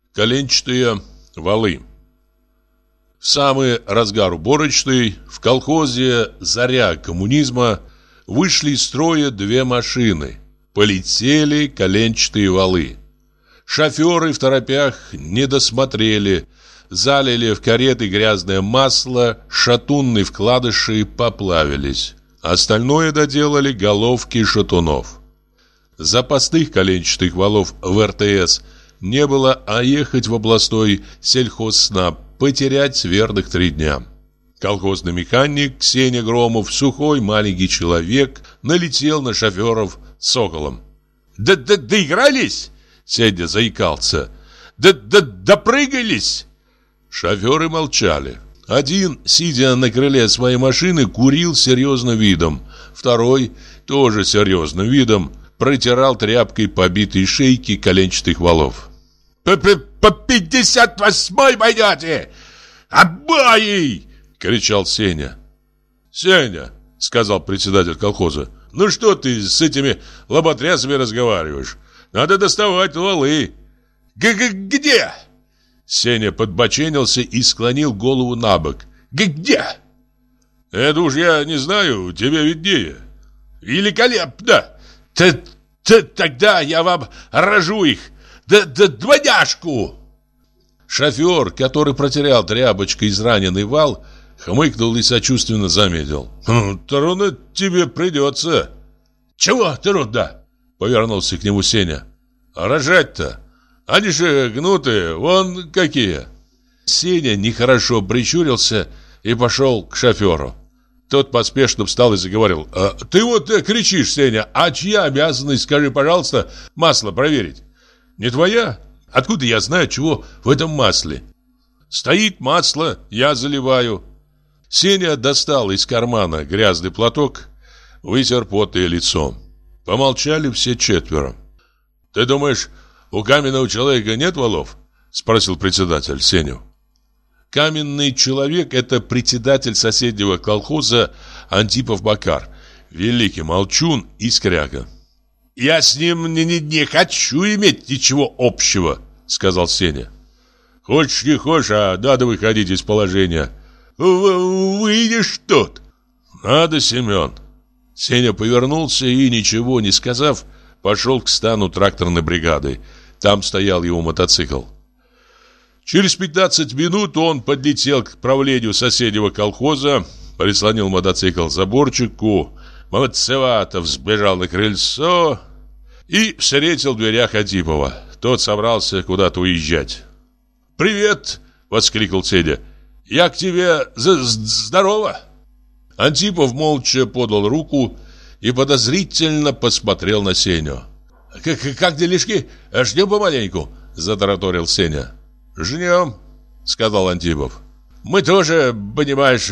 Коленчатые валы. В самый разгар уборочной в колхозе «Заря коммунизма» вышли из строя две машины. Полетели коленчатые валы. Шоферы в торопях не досмотрели, залили в кареты грязное масло, шатунные вкладыши поплавились. Остальное доделали головки шатунов. Запасных коленчатых валов в РТС не было, а ехать в областной сельхозснаб потерять верных 3 дня. Колхозный механик Сеня Громов, сухой маленький человек, налетел на шоферов соколом. «Доигрались?» — Сеня заикался. «Допрыгались?» Шоферы молчали. Один, сидя на крыле своей машины, курил серьезным видом. Второй, тоже серьезным видом, протирал тряпкой побитые шейки коленчатых валов. «По 58-й пойдете! Обои!» — кричал Сеня. «Сеня!» — сказал председатель колхоза. «Ну что ты с этими лоботрясами разговариваешь? Надо доставать валы!» «Где?» Сеня подбоченился и склонил голову набок. «Где?» «Это уж я не знаю, тебе виднее». «Великолепно! Тогда я вам рожу их! Двойняшку!» Шофер, который протерял тряпочкой израненный вал, хмыкнул и сочувственно заметил. «Трудно тебе придется». «Чего трудно?» — повернулся к нему Сеня. «А рожать-то? Они же гнутые, вон какие!» Сеня нехорошо прищурился и пошел к шоферу. Тот поспешно встал и заговорил. «Ты вот кричишь, Сеня, а чья обязанность, скажи, пожалуйста, масло проверить? Не твоя? Откуда я знаю, чего в этом масле? Стоит масло, я заливаю». Сеня достал из кармана грязный платок, вытер потное лицо. Помолчали все четверо. «Ты думаешь, у каменного человека нет валов?» — спросил председатель Сеню. Каменный человек — это председатель соседнего колхоза Антипов Макар, великий молчун и скряга. «Я с ним не хочу иметь ничего общего», — сказал Сеня. «Хочешь не хочешь, а надо выходить из положения. Выйдешь тут». «Надо, Семен». Сеня повернулся и, ничего не сказав, пошел к стану тракторной бригады. Там стоял его мотоцикл. Через 15 минут он подлетел к правлению соседнего колхоза, прислонил мотоцикл к заборчику, молодцевато взбежал на крыльцо и встретил в дверях Антипова. Тот собрался куда-то уезжать. «Привет!» — воскликнул Сеня. «Я к тебе здорово!» Антипов молча подал руку и подозрительно посмотрел на Сеню. «Как делишки? Ждем помаленьку?» — затараторил Сеня. «Жнем», — сказал Антипов. «Мы тоже, понимаешь,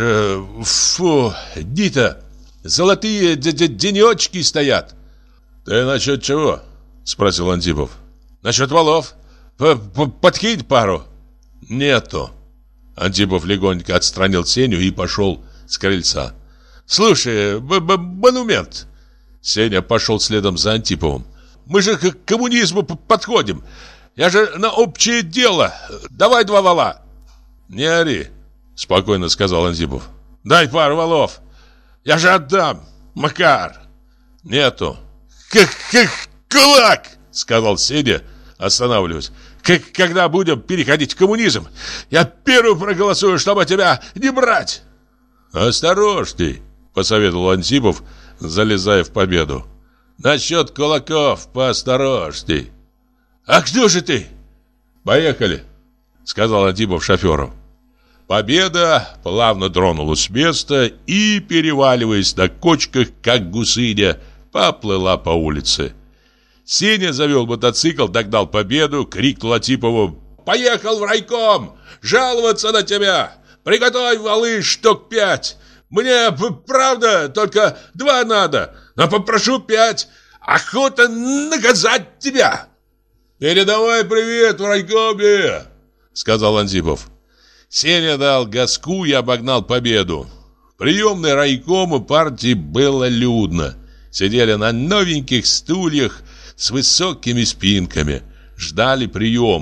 дни-то, золотые денечки стоят». «Ты насчет чего?» — спросил Антипов. «Насчет валов. Подкинь пару». «Нету». Антипов легонько отстранил Сеню и пошел с крыльца. «Слушай, монумент». Сеня пошел следом за Антиповым. «Мы же к коммунизму подходим. Я же на общее дело. Давай 2 вала». «Не ори», — спокойно сказал Антипов. «Дай пару валов. Я же отдам, Макар». «Нету». «Как кулак», — сказал Сеня, останавливаясь. «Когда будем переходить в коммунизм, я первый проголосую, чтобы тебя не брать». «Осторожней», — посоветовал Антипов, залезая в победу. «Насчет кулаков поосторожней». «А кто же ты?» «Поехали», — сказал Антипов шоферу. Победа плавно тронулась с места и, переваливаясь на кочках, как гусыня, поплыла по улице. Сеня завел мотоцикл, догнал Победу, крикнул Антипову: «Поехал в райком! Жаловаться на тебя! Приготовь валы штук 5! Мне, правда, только 2 надо, но попрошу 5! Охота наказать тебя!» «Передавай привет в райкоме!» — сказал Антипов. Сеня дал газку и обогнал Победу. В приемной райкома партии было людно. Сидели на новеньких стульях с высокими спинками. Ждали приема.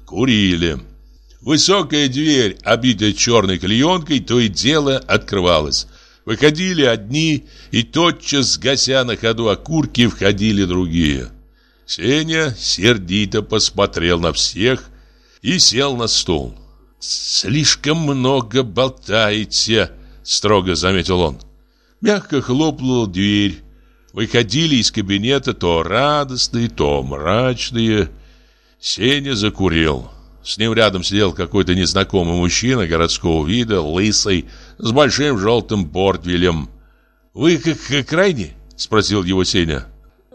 курили. Высокая дверь, обитая черной клеенкой, то и дело открывалась. Выходили одни, и тотчас, гася на ходу окурки, входили другие. Сеня сердито посмотрел на всех и сел на стул. «Слишком много болтаете», — строго заметил он. Мягко хлопнула дверь. Выходили из кабинета то радостные, то мрачные. Сеня закурил. С ним рядом сидел какой-то незнакомый мужчина городского вида, лысый, с большим желтым портфелем. «Вы как крайний?» — спросил его Сеня.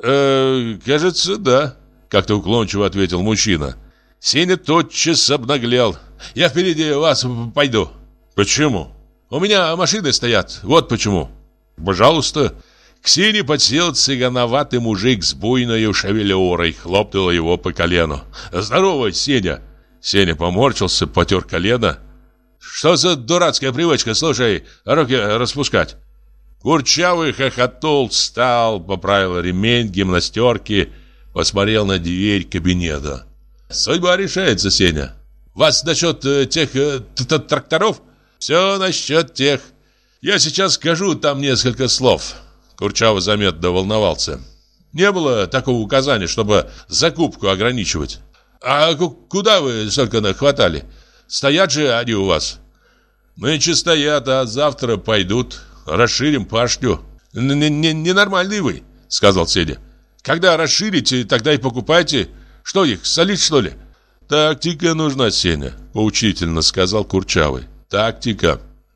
Кажется, да», — как-то уклончиво ответил мужчина. Сеня тотчас обнаглел. «Я впереди вас пойду». «Почему?» «У меня машины стоят, вот почему». «Пожалуйста». К Сене подсел цыгановатый мужик с буйной шевелюрой, хлопнул его по колену. «Здорово, Сеня!» Сеня поморщился, потер колено. «Что за дурацкая привычка, слушай, руки распускать?» Курчавый хохотнул, встал, поправил ремень гимнастерки, посмотрел на дверь кабинета. «Судьба решается, Сеня. Вас насчет тех тракторов?» «Все насчет тех. Я сейчас скажу там несколько слов». Курчавый заметно волновался. Не было такого указания, чтобы закупку ограничивать. «А куда вы столько нахватали? Стоят же они у вас?» «Нынче стоят, а завтра пойдут. Расширим пашню». «Ненормальный вы», — сказал Сеня. «Когда расширите, тогда и покупайте. Что их, солить, что ли?» «Тактика нужна, Сеня», — поучительно сказал Курчавый. «Тактика».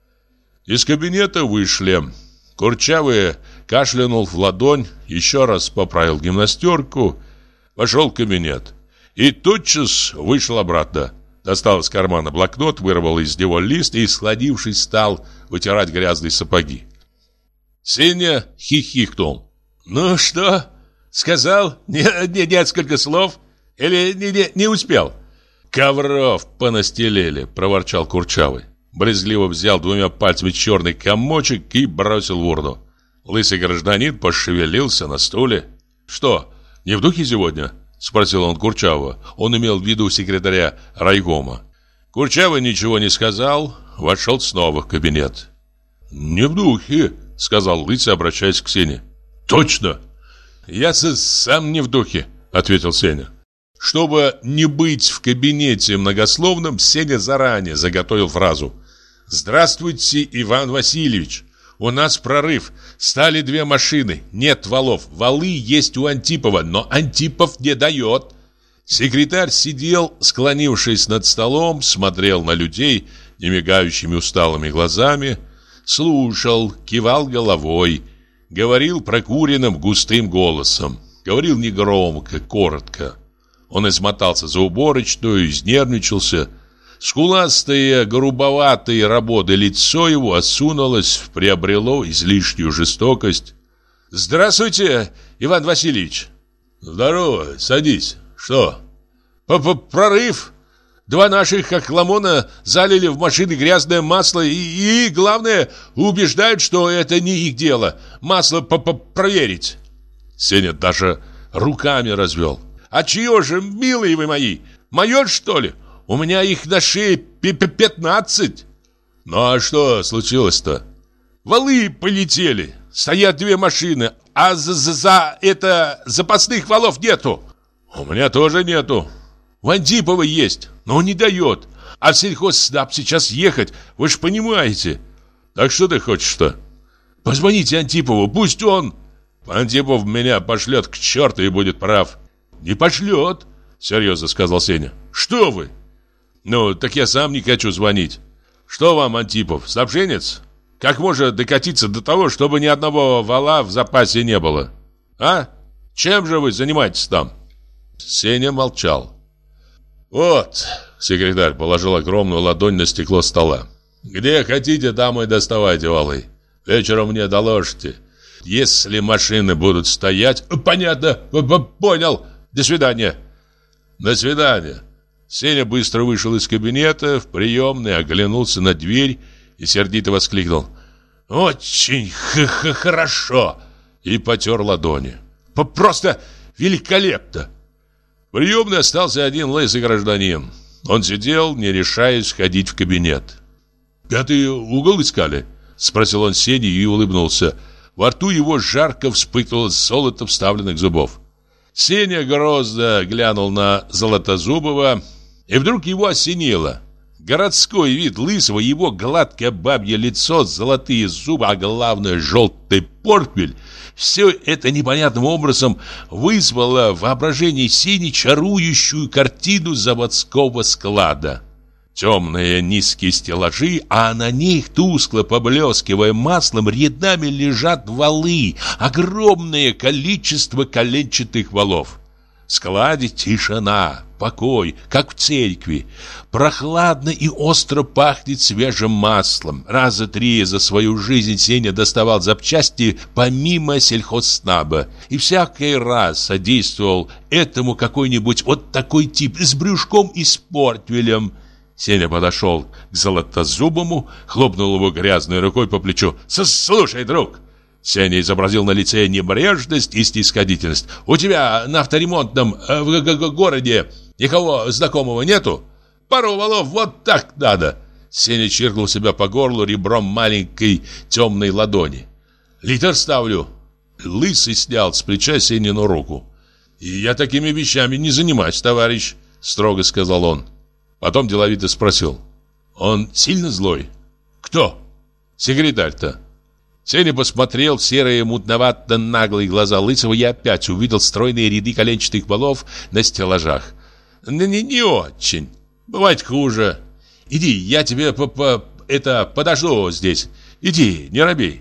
Из кабинета вышли. Курчавый кашлянул в ладонь, еще раз поправил гимнастерку, вошел в кабинет. И тотчас вышел обратно. Достал из кармана блокнот, вырвал из него лист и, схватившись, стал вытирать грязные сапоги. Сеня хихикнул. «Ну что, сказал несколько слов? Или не успел?» «Ковров понастелили», — проворчал Курчавый. Брезгливо взял двумя пальцами черный комочек и бросил в урну. Лысый гражданин пошевелился на стуле. «Что, не в духе сегодня?» — спросил он Курчавого. Он имел в виду секретаря райкома. Курчавый ничего не сказал, вошел снова в кабинет. «Не в духе», — сказал Лысый, обращаясь к Сене. «Точно?» «Я сам не в духе», — ответил Сеня. Чтобы не быть в кабинете многословным, Сеня заранее заготовил фразу. «Здравствуйте, Иван Васильевич. У нас прорыв. Стали 2 машины. Нет валов. Валы есть у Антипова, но Антипов не дает». Секретарь сидел, склонившись над столом, смотрел на людей немигающими усталыми глазами, слушал, кивал головой, говорил прокуренным густым голосом. Говорил негромко, коротко. Он измотался за уборочную, изнервничался. Скуластое, грубоватое работой лицо его осунулось, приобрело излишнюю жестокость. «Здравствуйте, Иван Васильевич!» «Здорово, садись. Что?» «Прорыв! 2 наших охламона залили в машины грязное масло и, главное, убеждают, что это не их дело. Масло проверить». Сеня даже руками развел. «А чье же, милые вы мои? Мое, что ли? У меня их на шее 15. «Ну а что случилось-то?» «Валы полетели. Стоят 2 машины, а за это запасных валов нету». «У меня тоже нету». «У Антипова есть, но он не дает. А в сельхозснаб сейчас ехать, вы же понимаете». «Так что ты хочешь-то?» «Позвоните Антипову, пусть он...» «Антипов меня пошлет к черту и будет прав». «Не пошлет», — серьезно сказал Сеня. «Что вы?» «Ну, так я сам не хочу звонить». «Что вам, Антипов, снабженец? Как можно докатиться до того, чтобы ни одного вала в запасе не было? А? Чем же вы занимаетесь там?» Сеня молчал. «Вот», — секретарь положил огромную ладонь на стекло стола. «Где хотите, там и доставайте валы. Вечером мне доложите. Если машины будут стоять...» «Понятно, понял. До свидания». «До свидания». Сеня быстро вышел из кабинета в приемной, оглянулся на дверь и сердито воскликнул: «Очень хорошо!» и потер ладони. «Просто великолепно!» В приемной остался один лысый гражданин. Он сидел, не решаясь входить в кабинет. «Пятый угол искали?» — спросил он Сени и улыбнулся. Во рту его жарко вспыхнуло золото вставленных зубов. Сеня грозно глянул на Золотозубова, и вдруг его осенило. Городской вид Лысого, его гладкое бабье лицо, золотые зубы, а главное желтый портфель — все это непонятным образом вызвало в воображении Сени чарующую картину заводского склада. Темные низкие стеллажи, а на них, тускло поблескивая маслом, рядами лежат валы, огромное количество коленчатых валов. В складе тишина, покой, как в церкви. Прохладно и остро пахнет свежим маслом. Раза 3 за свою жизнь Сеня доставал запчасти помимо сельхозснаба. И всякий раз содействовал этому какой-нибудь вот такой тип с брюшком и с портфелем. Сеня подошел к Золотозубому, хлопнул его грязной рукой по плечу. «Слушай, друг!» Сеня изобразил на лице небрежность и снисходительность. «У тебя на авторемонтном в городе никого знакомого нету? Пару валов вот так надо!» Сеня чиркнул себя по горлу ребром маленькой темной ладони. «Литр ставлю!» Лысый снял с плеча Сенину руку. «Я такими вещами не занимаюсь, товарищ», — строго сказал он. Потом деловито спросил: «Он сильно злой?» «Кто?» «Секретарь-то». Сеня посмотрел в серые мутновато-наглые глаза Лысого и опять увидел стройные ряды коленчатых валов на стеллажах. Не очень. Бывает хуже. Иди, я тебе подожду здесь. Иди, не робей».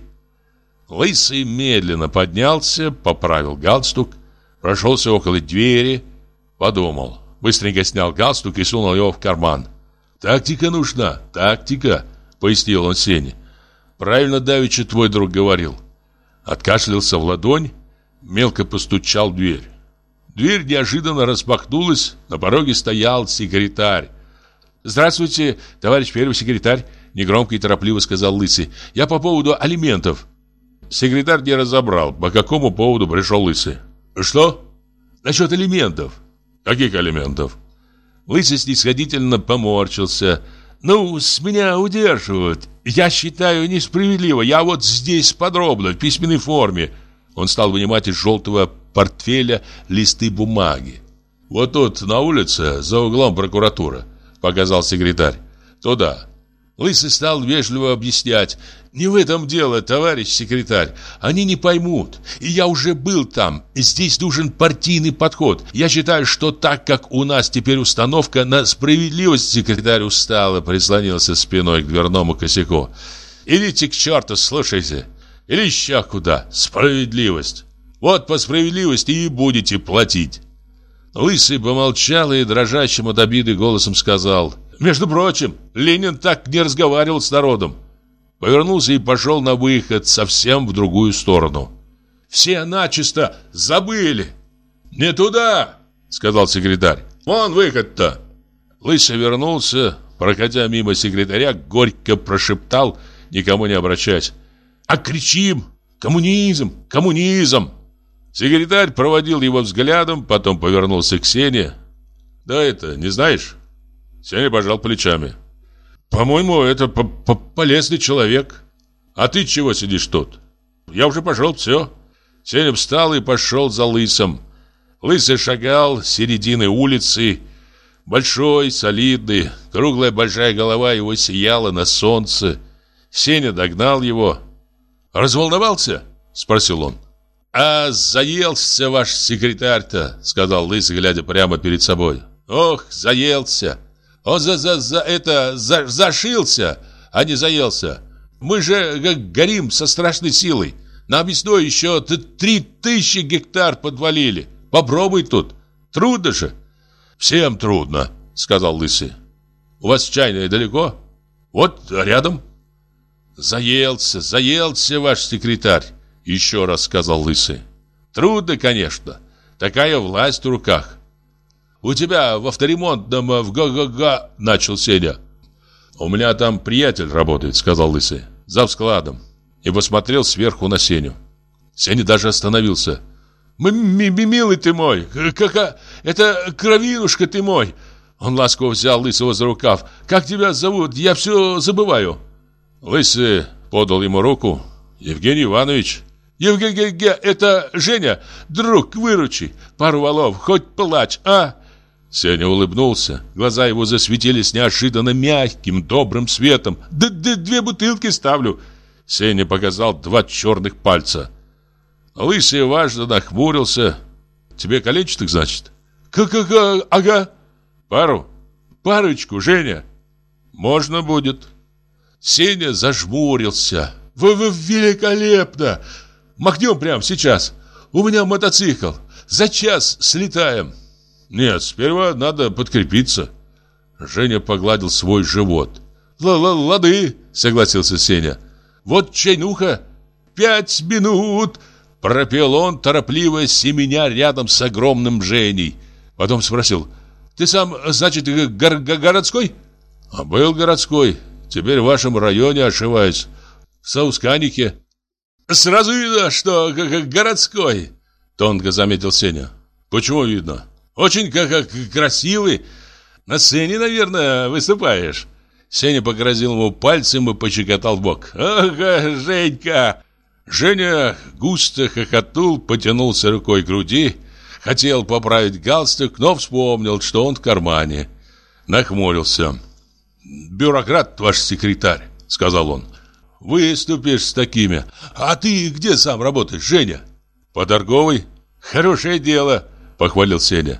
Лысый медленно поднялся, поправил галстук, прошелся около двери, подумал. Быстренько снял галстук и сунул его в карман. «Тактика нужна, тактика», — пояснил он Сене. «Правильно давеча твой друг говорил». Откашлялся в ладонь, мелко постучал в дверь. Дверь неожиданно распахнулась, на пороге стоял секретарь. «Здравствуйте, товарищ первый секретарь», — негромко и торопливо сказал Лысый. «Я по поводу алиментов». Секретарь не разобрал, по какому поводу пришел Лысый. «Что?» «Насчет алиментов». «Каких алиментов?» Лысый снисходительно поморщился. «Ну, с меня удерживают. Я считаю несправедливо. Я вот здесь подробно, в письменной форме». Он стал вынимать из желтого портфеля листы бумаги. «Вот тут, на улице, за углом прокуратура», — показал секретарь. «Туда». Лысый стал вежливо объяснять. «Не в этом дело, товарищ секретарь. Они не поймут. И я уже был там. Здесь нужен партийный подход. Я считаю, что так как у нас теперь установка на справедливость...» Секретарь устало прислонился спиной к дверному косяку. «Идите к черту, слушайте. Или еще куда. Справедливость. Вот по справедливости и будете платить». Лысый помолчал и дрожащим от обиды голосом сказал: «Между прочим, Ленин так не разговаривал с народом». Повернулся и пошел на выход совсем в другую сторону. «Все начисто забыли». «Не туда», — сказал секретарь. «Вон выход-то». Лысый вернулся, проходя мимо секретаря, горько прошептал, никому не обращаясь: «А кричим: коммунизм, коммунизм!» Секретарь проводил его взглядом, потом повернулся к Сене. «Да это, не знаешь?» Сеня пожал плечами. «По-моему, это полезный человек. А ты чего сидишь тут?» «Я уже пошел, все». Сеня встал и пошел за Лысым. Лысый шагал с середины улицы. Большой, солидный, круглая большая голова его сияла на солнце. Сеня догнал его. «Разволновался?» — спросил он. «А заелся ваш секретарь-то», — сказал Лысый, глядя прямо перед собой. «Ох, заелся. Он зашился, а не заелся. Мы же горим со страшной силой. Нам весной еще 3000 гектар подвалили. Попробуй тут. Трудно же». «Всем трудно», — сказал Лысый. «У вас чайная далеко?» «Вот рядом». «Заелся ваш секретарь», — еще раз сказал Лысый. «Трудно, конечно. Такая власть в руках». «У тебя в авторемонтном в га-га-га», — начал Сеня. «У меня там приятель работает», — сказал Лысый. «За складом». И посмотрел сверху на Сеню. Сеня даже остановился. «Милый ты мой, это кровинушка ты мой. Он ласково взял Лысого за рукав. «Как тебя зовут? Я все забываю». Лысый подал ему руку. «Евгений Иванович». «Евгений, это Женя, друг, выручи. Пару валов, хоть плачь, а?» Сеня улыбнулся. Глаза его засветились неожиданно мягким, добрым светом. «Да 2 бутылки ставлю». Сеня показал 2 черных пальца. Лысый важно нахмурился. «Тебе колечек, значит?» Ага. Пару? Парочку, Женя. Можно будет». Сеня зажмурился. Великолепно! Махнем прямо сейчас. У меня мотоцикл. За час слетаем. Нет, сперва надо подкрепиться. Женя погладил свой живот. Лады, согласился Сеня. Вот чайнуха. 5 минут, пропел он, торопливо семеня рядом с огромным Женей. Потом спросил: ты сам, значит, городской? А был городской. Теперь в вашем районе ошиваюсь. В Саусканике. Сразу видно, что городской, тонко заметил Сеня. Почему видно? Очень красивый. На сцене, наверное, выступаешь. Сеня погрозил ему пальцем и пощекотал в бок. Ага, Женька. Женя густо хохотнул, потянулся рукой к груди. Хотел поправить галстук, но вспомнил, что он в кармане. Нахмурился. «Бюрократ ваш секретарь», — сказал он. «Выступишь с такими. А ты где сам работаешь, Женя?» «По торговой». «Хорошее дело», — похвалил Сеня.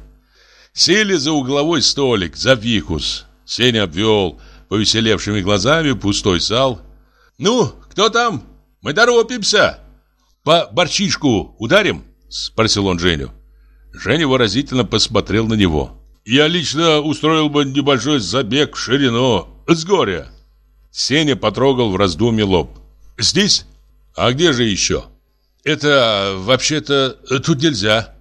Сели за угловой столик, за фикус. Сеня обвел повеселевшими глазами пустой зал. «Ну, кто там? Мы торопимся». «По борчишку ударим?» — спросил он Женю. Женя выразительно посмотрел на него. «Я лично устроил бы небольшой забег в ширину, с горя». Сеня потрогал в раздумье лоб. «Здесь? А где же еще?» «Это, вообще-то, тут нельзя».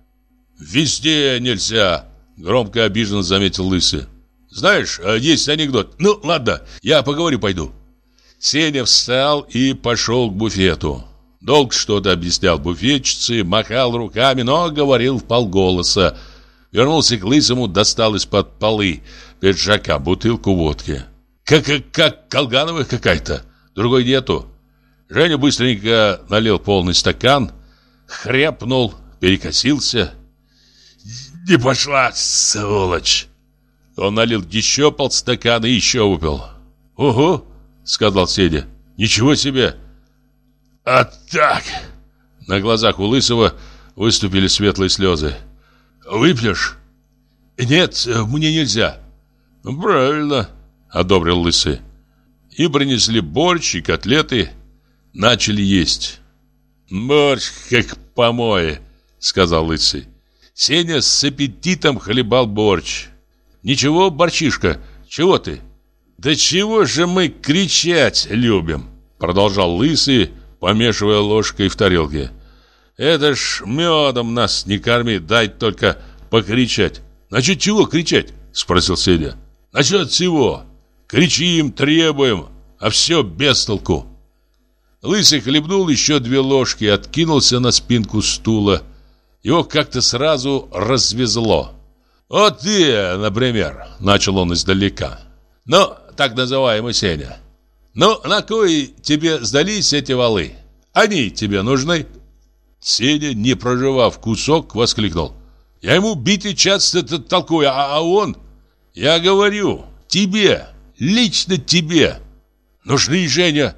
«Везде нельзя», — громко обиженно заметил Лысый. «Знаешь, есть анекдот. Ну, ладно, я поговорю, пойду». Сеня встал и пошел к буфету. Долго что-то объяснял буфетчице, махал руками, но говорил вполголоса. Вернулся к Лысому, достал из-под полы пиджака бутылку водки. Как Колганова какая-то, другой нету. Женя быстренько налил полный стакан, хряпнул, перекосился. «Не пошла, сволочь!» Он налил еще полстакана и еще выпил. «Ого!» — сказал Сеня. «Ничего себе!» «А так!» На глазах у Лысого выступили светлые слезы. «Выпьешь?» «Нет, мне нельзя». «Правильно», — одобрил Лысый. И принесли борщ и котлеты. Начали есть. «Борщ как помои», — сказал Лысый. Сеня с аппетитом хлебал борщ. «Ничего, борчишка, чего ты?» «Да чего же мы кричать любим?» Продолжал Лысый, помешивая ложкой в тарелке. «Это ж медом нас не корми, дай только покричать». «Насчет чего кричать?» Спросил Сеня. «Насчет всего. Кричим, требуем, а все без толку». Лысый хлебнул еще 2 ложки и откинулся на спинку стула. Его как-то сразу развезло. «Вот ты, например», — начал он издалека. «Ну, так называемый Сеня. Ну, на кой тебе сдались эти валы? Они тебе нужны?» Сеня, не прожевав кусок, воскликнул. «Я ему битый часто толкую, а он...» «Я говорю, тебе, лично тебе. Нужны, Женя».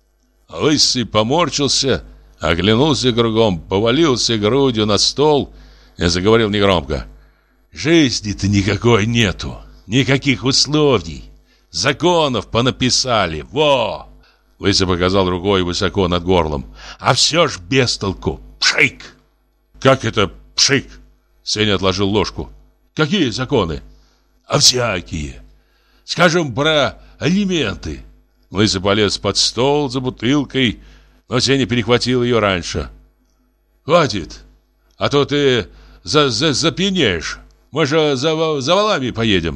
Лысый поморщился, оглянулся кругом, повалился грудью на стол и заговорил негромко. «Жизни-то никакой нету, никаких условий. Законов понаписали, во!» Лысый показал рукой высоко над горлом. «А все ж без толку, пшик!» «Как это пшик?» Сеня отложил ложку. «Какие законы?» «А всякие. Скажем, про алименты». Лысый полез под стол за бутылкой, но Сеня перехватил ее раньше. «Хватит, а то ты запьянеешь. Мы же за валами поедем».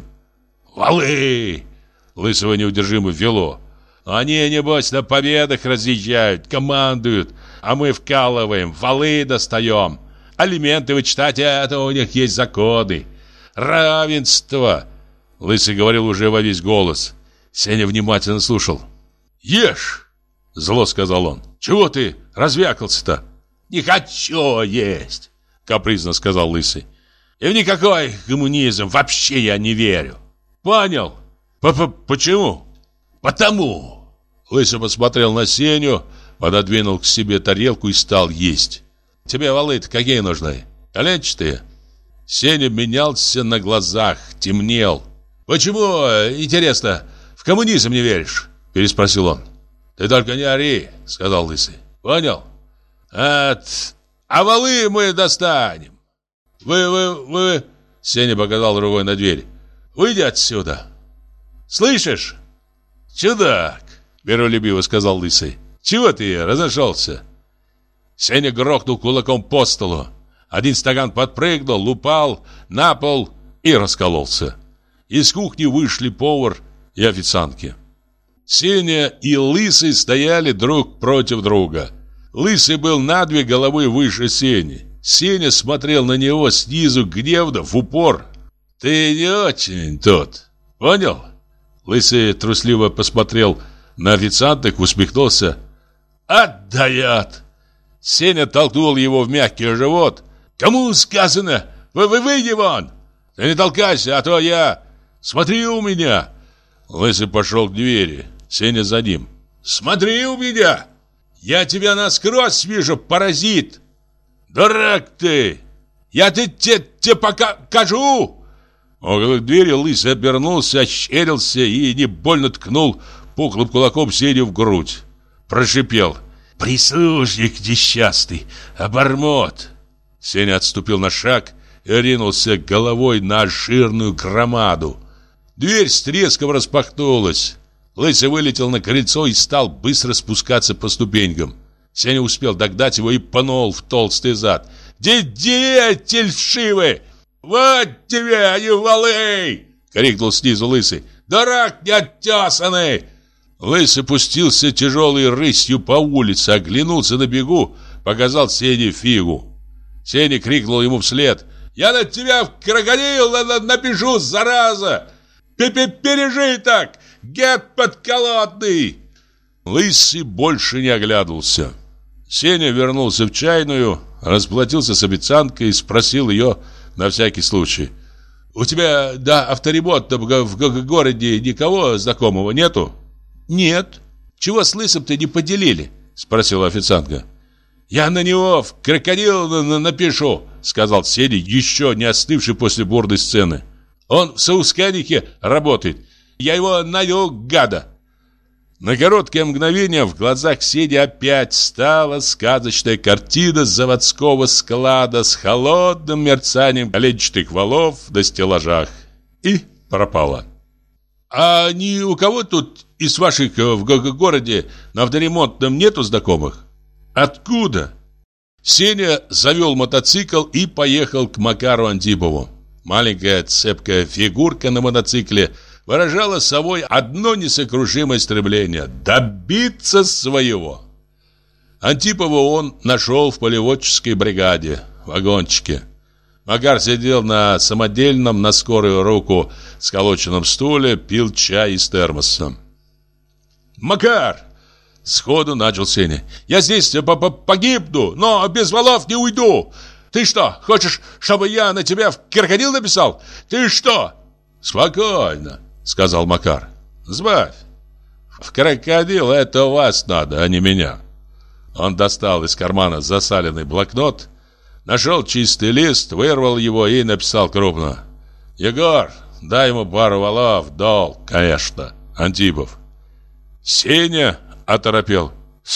«Валы!» Лысого неудержимо ввело. «Они, небось, на победах разъезжают, командуют, а мы вкалываем, валы достаем. Алименты вычитать, это у них есть законы. Равенство. Лысый говорил уже во весь голос. Сеня внимательно слушал. «Ешь!» — зло сказал он. «Чего ты развякался-то?» «Не хочу есть!» — капризно сказал Лысый. «И в никакой коммунизм вообще я не верю!» «Понял? Почему?» «Потому!» Лысый посмотрел на Сеню, пододвинул к себе тарелку и стал есть. «Тебе валы-то какие нужны? Коленчатые?» Сеня менялся на глазах, темнел. «Почему, интересно, в коммунизм не веришь?» — переспросил он. «Ты только не ори», — сказал Лысый. «Понял? А валы мы достанем. Вы...» — Сеня показал рукой на дверь. «Выйди отсюда. Слышишь?» «Чудак», — миролюбиво сказал Лысый. «Чего ты разошелся?» Сеня грохнул кулаком по столу. Один стакан подпрыгнул, упал на пол и раскололся. Из кухни вышли повар и официантки. Сеня и Лысый стояли друг против друга. Лысый был на 2 головы выше Сени. Сеня смотрел на него снизу гневно, в упор. «Ты не очень тут, понял?» Лысый трусливо посмотрел на официанток, усмехнулся. «Отдает!» Сеня толкнул его в мягкий живот. «Кому сказано? Выйди вон! Ты не толкайся, а то я... Смотри у меня!» Лысый пошел к двери. Сеня за ним. «Смотри у меня! Я тебя насквозь вижу, паразит! Дурак ты! Я тебе покажу!» Около двери Лысый обернулся, ощерился и не больно ткнул пухлым кулаком Сеню в грудь. Прошипел. «Прислужник несчастный, обормот!» Сеня отступил на шаг и ринулся головой на жирную громаду. Дверь с треском распахнулась. Лысый вылетел на крыльцо и стал быстро спускаться по ступенькам. Сеня успел догнать его и пнул в толстый зад. «Деятель вшивый! Вот тебе, а не валы!» — крикнул снизу Лысый. «Дурак неоттесанный!» Лысый пустился тяжелой рысью по улице, оглянулся на бегу, показал Сене фигу. Сеня крикнул ему вслед. «Я на тебя в крокодил напишу, зараза! Пережи так, гад подколотный!» Лысый больше не оглядывался. Сеня вернулся в чайную, расплатился с официанткой и спросил ее на всякий случай. «У тебя до авторемонта в городе никого знакомого нету?» «Нет. Чего с Лысым-то не поделили?» — спросила официантка. «Я на него в крокодил напишу», — сказал Сеня, еще не остывший после бурной сцены. «Он в соусканике работает. Я его найду, гада». На короткое мгновение в глазах Сени опять стала сказочная картина заводского склада с холодным мерцанием коленчатых валов на стеллажах. И пропала. «А ни у кого тут из ваших в городе на авторемонтном нету знакомых?» «Откуда?» Сеня завел мотоцикл и поехал к Макару Антипову. Маленькая цепкая фигурка на мотоцикле выражала собой одно несокрушимое стремление – добиться своего. Антипова он нашел в полеводческой бригаде, в вагончике. Макар сидел на самодельном, на скорую руку сколоченном стуле, пил чай из термоса. «Макар!» — сходу начал Сеня. «Я здесь погибну, но без валов не уйду. Ты что, хочешь, чтобы я на тебя в крокодил написал? Ты что?» «Спокойно», — сказал Макар. «Сбавь. В крокодил это вас надо, а не меня». Он достал из кармана засаленный блокнот, нашел чистый лист, вырвал его и написал крупно. «Егор, дай ему пару валов, долг, конечно, Антипов». Сеня оторопел.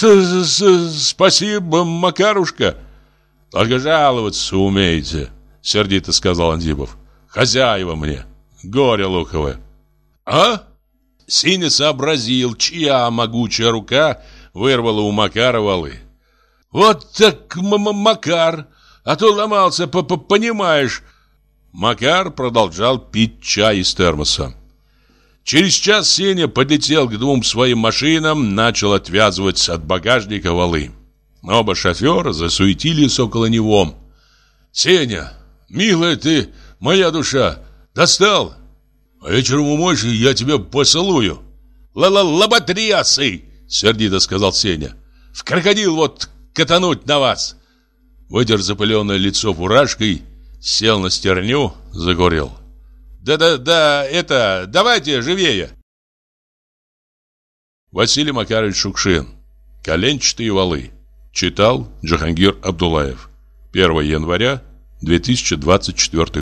«Спасибо, Макарушка». «Только жаловаться умеете», — сердито сказал Антипов. «Хозяева мне, горе луковое». «А?» Сеня сообразил, чья могучая рука вырвала у Макара валы. «Вот так, Макар, а то ломался, понимаешь». Макар продолжал пить чай из термоса. Через час Сеня подлетел к 2 своим машинам, начал отвязывать от багажника валы. Оба шофера засуетились около него. «Сеня, милая ты, моя душа, достал?» А вечером умоешь, и я тебя поцелую. Лоботрясы, сердито сказал Сеня. В крокодил вот катануть на вас. Вытер запыленное лицо фуражкой, сел на стерню, закурил. Да, давайте живее. Василий Макарович Шукшин. Коленчатые валы. Читал Джахангир Абдуллаев. 1 января 2024